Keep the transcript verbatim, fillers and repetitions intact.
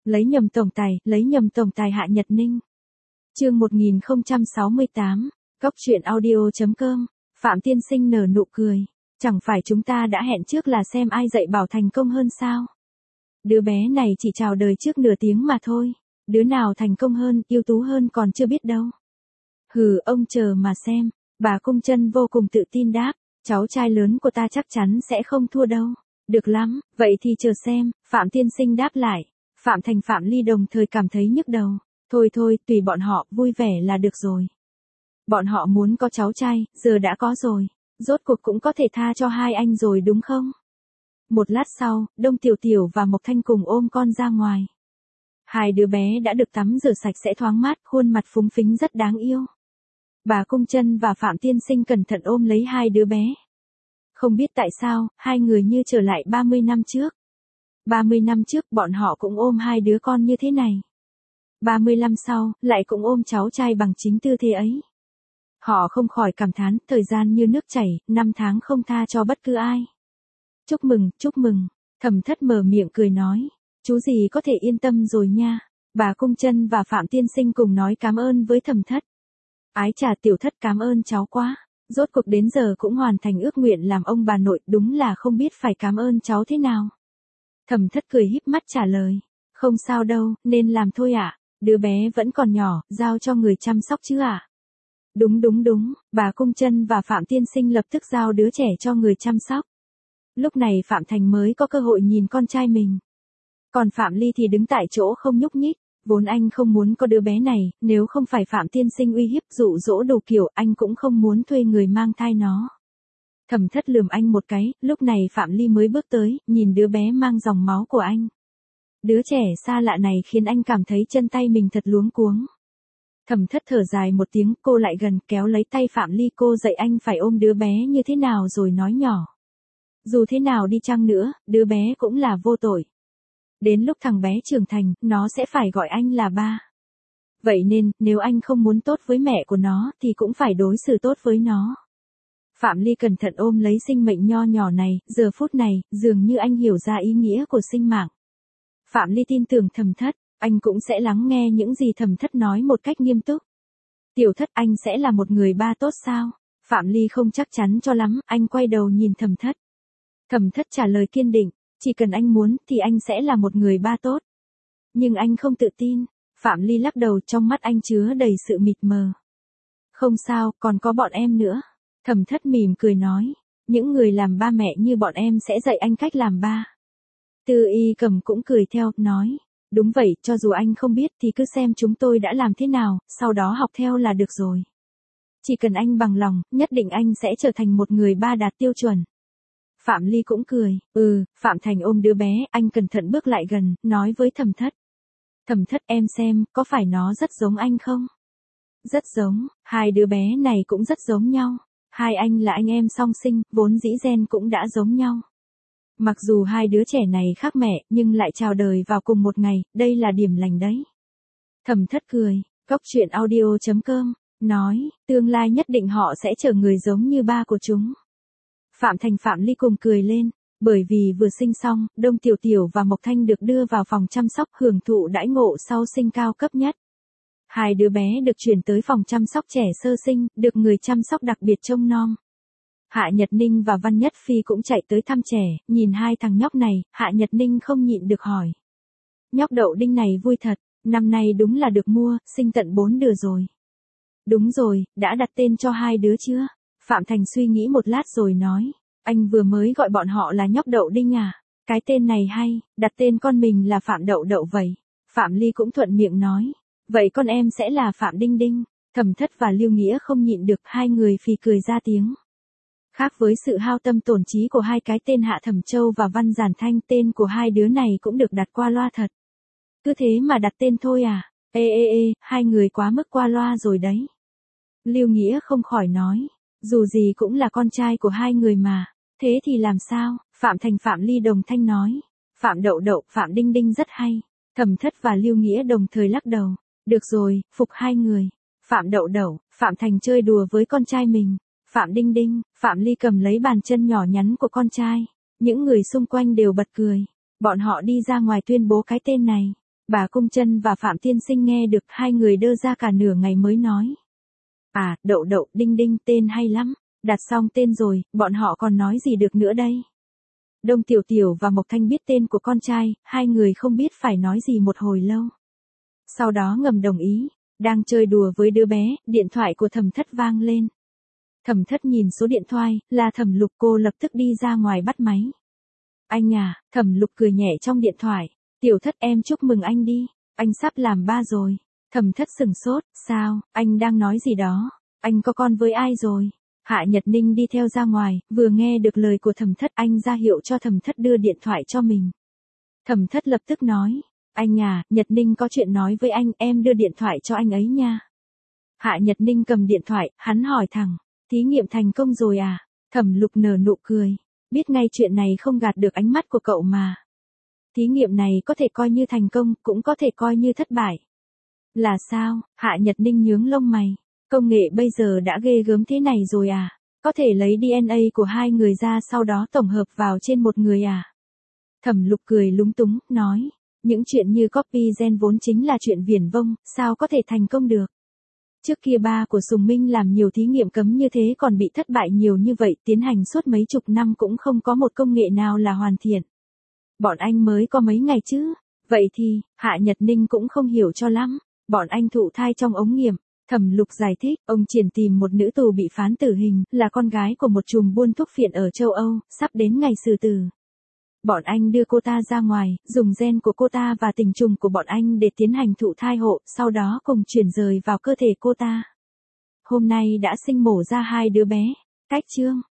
Lấy nhầm tổng tài, lấy nhầm tổng tài Hạ Nhật Ninh. Chương một nghìn không trăm sáu mươi tám, Cóc truyện audio chấm com. Phạm tiên sinh nở nụ cười, chẳng phải chúng ta đã hẹn trước là xem ai dạy bảo thành công hơn sao? Đứa bé này chỉ chào đời trước nửa tiếng mà thôi, đứa nào thành công hơn, ưu tú hơn còn chưa biết đâu. Hừ, ông chờ mà xem. Bà Cung Chân vô cùng tự tin đáp, cháu trai lớn của ta chắc chắn sẽ không thua đâu. Được lắm, vậy thì chờ xem. Phạm tiên sinh đáp lại. Phạm Thành Phạm Ly đồng thời cảm thấy nhức đầu. Thôi thôi, tùy bọn họ, vui vẻ là được rồi. Bọn họ muốn có cháu trai, giờ đã có rồi. Rốt cuộc cũng có thể tha cho hai anh rồi đúng không? Một lát sau, Đông Tiểu Tiểu và Mộc Thanh cùng ôm con ra ngoài. Hai đứa bé đã được tắm rửa sạch sẽ thoáng mát, khuôn mặt phúng phính rất đáng yêu. Bà Cung Chân và Phạm tiên sinh cẩn thận ôm lấy hai đứa bé. Không biết tại sao, hai người như trở lại ba mươi năm trước. ba mươi năm trước bọn họ cũng ôm hai đứa con như thế này. ba mươi năm sau, lại cũng ôm cháu trai bằng chính tư thế ấy. Họ không khỏi cảm thán, thời gian như nước chảy, năm tháng không tha cho bất cứ ai. Chúc mừng, chúc mừng. Thẩm Thất mở miệng cười nói. Chú gì có thể yên tâm rồi nha. Bà Cung Chân và Phạm tiên sinh cùng nói cảm ơn với Thẩm Thất. Ái chà, Tiểu Thất cảm ơn cháu quá. Rốt cuộc đến giờ cũng hoàn thành ước nguyện làm ông bà nội, đúng là không biết phải cảm ơn cháu thế nào. Thẩm Thất cười híp mắt trả lời. Không sao đâu, nên làm thôi ạ. Đứa bé vẫn còn nhỏ, giao cho người chăm sóc chứ ạ. Đúng đúng đúng, bà Cung Chân và Phạm tiên sinh lập tức giao đứa trẻ cho người chăm sóc. Lúc này Phạm Thành mới có cơ hội nhìn con trai mình. Còn Phạm Ly thì đứng tại chỗ không nhúc nhích. Vốn anh không muốn có đứa bé này, nếu không phải Phạm tiên sinh uy hiếp dụ dỗ đủ kiểu, anh cũng không muốn thuê người mang thai nó. Thẩm Thất lườm anh một cái, lúc này Phạm Ly mới bước tới, nhìn đứa bé mang dòng máu của anh. Đứa trẻ xa lạ này khiến anh cảm thấy chân tay mình thật luống cuống. Thẩm Thất thở dài một tiếng, cô lại gần kéo lấy tay Phạm Ly, cô dạy anh phải ôm đứa bé như thế nào rồi nói nhỏ. Dù thế nào đi chăng nữa, đứa bé cũng là vô tội. Đến lúc thằng bé trưởng thành, nó sẽ phải gọi anh là ba. Vậy nên, nếu anh không muốn tốt với mẹ của nó, thì cũng phải đối xử tốt với nó. Phạm Ly cẩn thận ôm lấy sinh mệnh nho nhỏ này, giờ phút này, dường như anh hiểu ra ý nghĩa của sinh mạng. Phạm Ly tin tưởng Thẩm Thất, anh cũng sẽ lắng nghe những gì Thẩm Thất nói một cách nghiêm túc. Tiểu Thất, anh sẽ là một người ba tốt sao? Phạm Ly không chắc chắn cho lắm, anh quay đầu nhìn Thẩm Thất. Thẩm Thất trả lời kiên định. Chỉ cần anh muốn thì anh sẽ là một người ba tốt. Nhưng anh không tự tin. Phạm Ly lắc đầu, trong mắt anh chứa đầy sự mịt mờ. Không sao, còn có bọn em nữa. Thẩm Thất mỉm cười nói. Những người làm ba mẹ như bọn em sẽ dạy anh cách làm ba. Tư Y Cầm cũng cười theo, nói. Đúng vậy, cho dù anh không biết thì cứ xem chúng tôi đã làm thế nào, sau đó học theo là được rồi. Chỉ cần anh bằng lòng, nhất định anh sẽ trở thành một người ba đạt tiêu chuẩn. Phạm Ly cũng cười, ừ, Phạm Thành ôm đứa bé, anh cẩn thận bước lại gần, nói với Thẩm Thất. Thẩm Thất, em xem, có phải nó rất giống anh không? Rất giống, hai đứa bé này cũng rất giống nhau. Hai anh là anh em song sinh, vốn dĩ gen cũng đã giống nhau. Mặc dù hai đứa trẻ này khác mẹ, nhưng lại chào đời vào cùng một ngày, đây là điểm lành đấy. Thẩm Thất cười, Cóc truyện audio chấm com, nói, tương lai nhất định họ sẽ trở người giống như ba của chúng. Phạm Thành Phạm Ly cùng cười lên, bởi vì vừa sinh xong, Đông Tiểu Tiểu và Mộc Thanh được đưa vào phòng chăm sóc hưởng thụ đãi ngộ sau sinh cao cấp nhất. Hai đứa bé được chuyển tới phòng chăm sóc trẻ sơ sinh, được người chăm sóc đặc biệt trông nom. Hạ Nhật Ninh và Văn Nhất Phi cũng chạy tới thăm trẻ, nhìn hai thằng nhóc này, Hạ Nhật Ninh không nhịn được hỏi. Nhóc Đậu Đinh này vui thật, năm nay đúng là được mua, sinh tận bốn đứa rồi. Đúng rồi, đã đặt tên cho hai đứa chưa? Phạm Thành suy nghĩ một lát rồi nói, anh vừa mới gọi bọn họ là nhóc Đậu Đinh à, cái tên này hay, đặt tên con mình là Phạm Đậu Đậu vậy. Phạm Ly cũng thuận miệng nói, vậy con em sẽ là Phạm Đinh Đinh. Thẩm Thất và Lưu Nghĩa không nhịn được, hai người phì cười ra tiếng. Khác với sự hao tâm tổn trí của hai cái tên Hạ Thẩm Châu và Văn Giản Thanh, tên của hai đứa này cũng được đặt qua loa thật. Cứ thế mà đặt tên thôi à, ê ê ê, hai người quá mức qua loa rồi đấy. Lưu Nghĩa không khỏi nói. Dù gì cũng là con trai của hai người mà, thế thì làm sao? Phạm Thành Phạm Ly đồng thanh nói. Phạm Đậu Đậu, Phạm Đinh Đinh rất hay. Thẩm Thất và Lưu Nghĩa đồng thời lắc đầu. Được rồi, phục hai người. Phạm Đậu Đậu, Phạm Thành chơi đùa với con trai mình. Phạm Đinh Đinh, Phạm Ly cầm lấy bàn chân nhỏ nhắn của con trai. Những người xung quanh đều bật cười. Bọn họ đi ra ngoài tuyên bố cái tên này. Bà Cung Trân và Phạm Tiên Sinh nghe được, hai người đơ ra cả nửa ngày mới nói. À, Đậu Đậu, Đinh Đinh, tên hay lắm. Đặt xong tên rồi, bọn họ còn nói gì được nữa đây? Đông Tiểu Tiểu và Mộc Thanh biết tên của con trai, hai người không biết phải nói gì một hồi lâu. Sau đó ngầm đồng ý, đang chơi đùa với đứa bé, điện thoại của Thẩm Thất vang lên. Thẩm Thất nhìn số điện thoại, là Thẩm Lục, cô lập tức đi ra ngoài bắt máy. Anh à, Thẩm Lục cười nhẹ trong điện thoại. Tiểu Thất, em chúc mừng anh đi, anh sắp làm ba rồi. Thẩm Thất sừng sốt, sao, anh đang nói gì đó, anh có con với ai rồi? Hạ Nhật Ninh đi theo ra ngoài, vừa nghe được lời của Thẩm Thất, anh ra hiệu cho Thẩm Thất đưa điện thoại cho mình. Thẩm Thất lập tức nói, anh à, Nhật Ninh có chuyện nói với anh, em đưa điện thoại cho anh ấy nha. Hạ Nhật Ninh cầm điện thoại, hắn hỏi thẳng, thí nghiệm thành công rồi à? Thẩm Lục nở nụ cười, biết ngay chuyện này không gạt được ánh mắt của cậu mà. Thí nghiệm này có thể coi như thành công, cũng có thể coi như thất bại. Là sao? Hạ Nhật Ninh nhướng lông mày. Công nghệ bây giờ đã ghê gớm thế này rồi à? Có thể lấy đê en a của hai người ra sau đó tổng hợp vào trên một người à? Thẩm Lục cười lúng túng, nói, những chuyện như copy gen vốn chính là chuyện viển vông, sao có thể thành công được? Trước kia ba của Sùng Minh làm nhiều thí nghiệm cấm như thế còn bị thất bại nhiều như vậy, tiến hành suốt mấy chục năm cũng không có một công nghệ nào là hoàn thiện. Bọn anh mới có mấy ngày chứ? Vậy thì, Hạ Nhật Ninh cũng không hiểu cho lắm. Bọn anh thụ thai trong ống nghiệm. Thẩm Lục giải thích, ông Triển tìm một nữ tù bị phán tử hình, là con gái của một trùm buôn thuốc phiện ở châu Âu, sắp đến ngày xử tử. Bọn anh đưa cô ta ra ngoài, dùng gen của cô ta và tình trùng của bọn anh để tiến hành thụ thai hộ, sau đó cùng chuyển rời vào cơ thể cô ta. Hôm nay đã sinh mổ ra hai đứa bé. Cách chương